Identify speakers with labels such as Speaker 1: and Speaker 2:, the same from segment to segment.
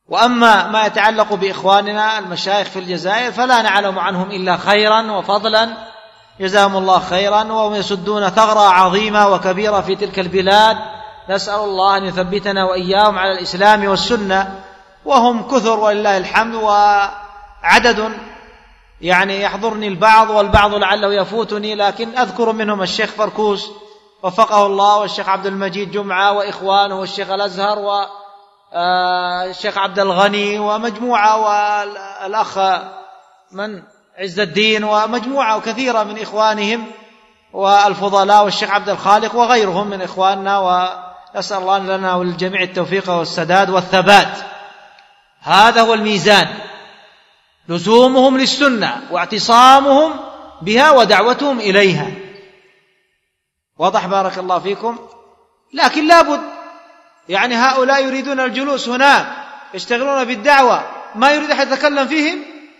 Speaker 1: وأما ما يتعلق بإخواننا المشايخ في الجزائر فلا نعلم عنهم إلا خيرا وفضلا، جزاهم الله خيرا، وهم يسدون ثغرة عظيمة وكبيرة في تلك البلاد، نسأل الله أن يثبتنا وإياهم على الإسلام والسنة، وهم كثر ولله الحمد، وعدد يعني يحضرني البعض والبعض لعله يفوتني، لكن أذكر منهم الشيخ فركوس وفقه الله، والشيخ عبد المجيد جمعة وإخوانه، والشيخ الأزهر والشيخ عبد الغني ومجموعة، والأخ من عز الدين ومجموعة كثيرة من إخوانهم والفضلاء، والشيخ عبد الخالق وغيرهم من إخواننا، ونسأل الله لنا وللجميع التوفيق والسداد والثبات. هذا هو الميزان، لزومهم للسنة واعتصامهم بها ودعوتهم إليها. واضح بارك الله فيكم؟ لكن لابد يعني هؤلاء يريدون الجلوس هناك يشتغلون بالدعوة، ما يريد أحد يتكلم فيهم،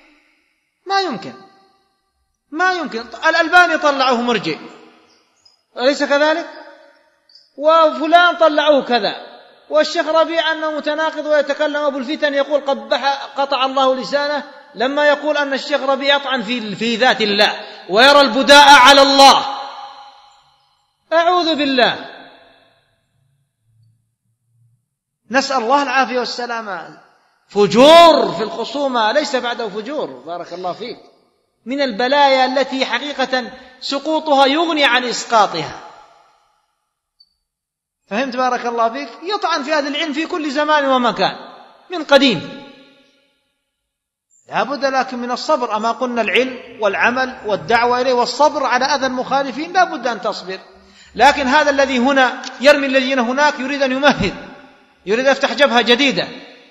Speaker 1: ما يمكن. الألباني طلعوه مرجئ أليس كذلك؟ وفلان طلعوه كذا، والشيخ ربيع أنه متناقض ويتكلم، أبو الفتن يقول قطع الله لسانه لما يقول أن الشيخ ربيع يطعن في ذات الله ويرى البداء على الله. أعوذ بالله، نسأل الله العافية والسلامة. فجور في الخصومة ليس بعده فجور، بارك الله فيك، من البلايا التي حقيقة سقوطها يغني عن إسقاطها. فهمت بارك الله فيك؟ يطعن في أهل العلم في كل زمان ومكان من قديم، لا بد لكن من الصبر. أما قلنا العلم والعمل والدعوة إليه والصبر على أذى المخالفين، لا بد أن تصبر. لكن هذا الذي هنا يرمي الذين هناك يريد أن يمهد، يريد أن يفتح جبهة جديدة،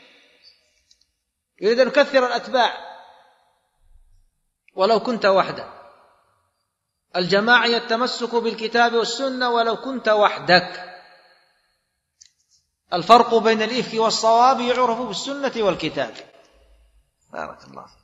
Speaker 1: يريد أن يكثر الأتباع. ولو كنت وحدك، الجماعة التمسك بالكتاب والسنة ولو كنت وحدك. الفرق بين الإفك والصواب يعرف بالسنة والكتاب. بارك الله.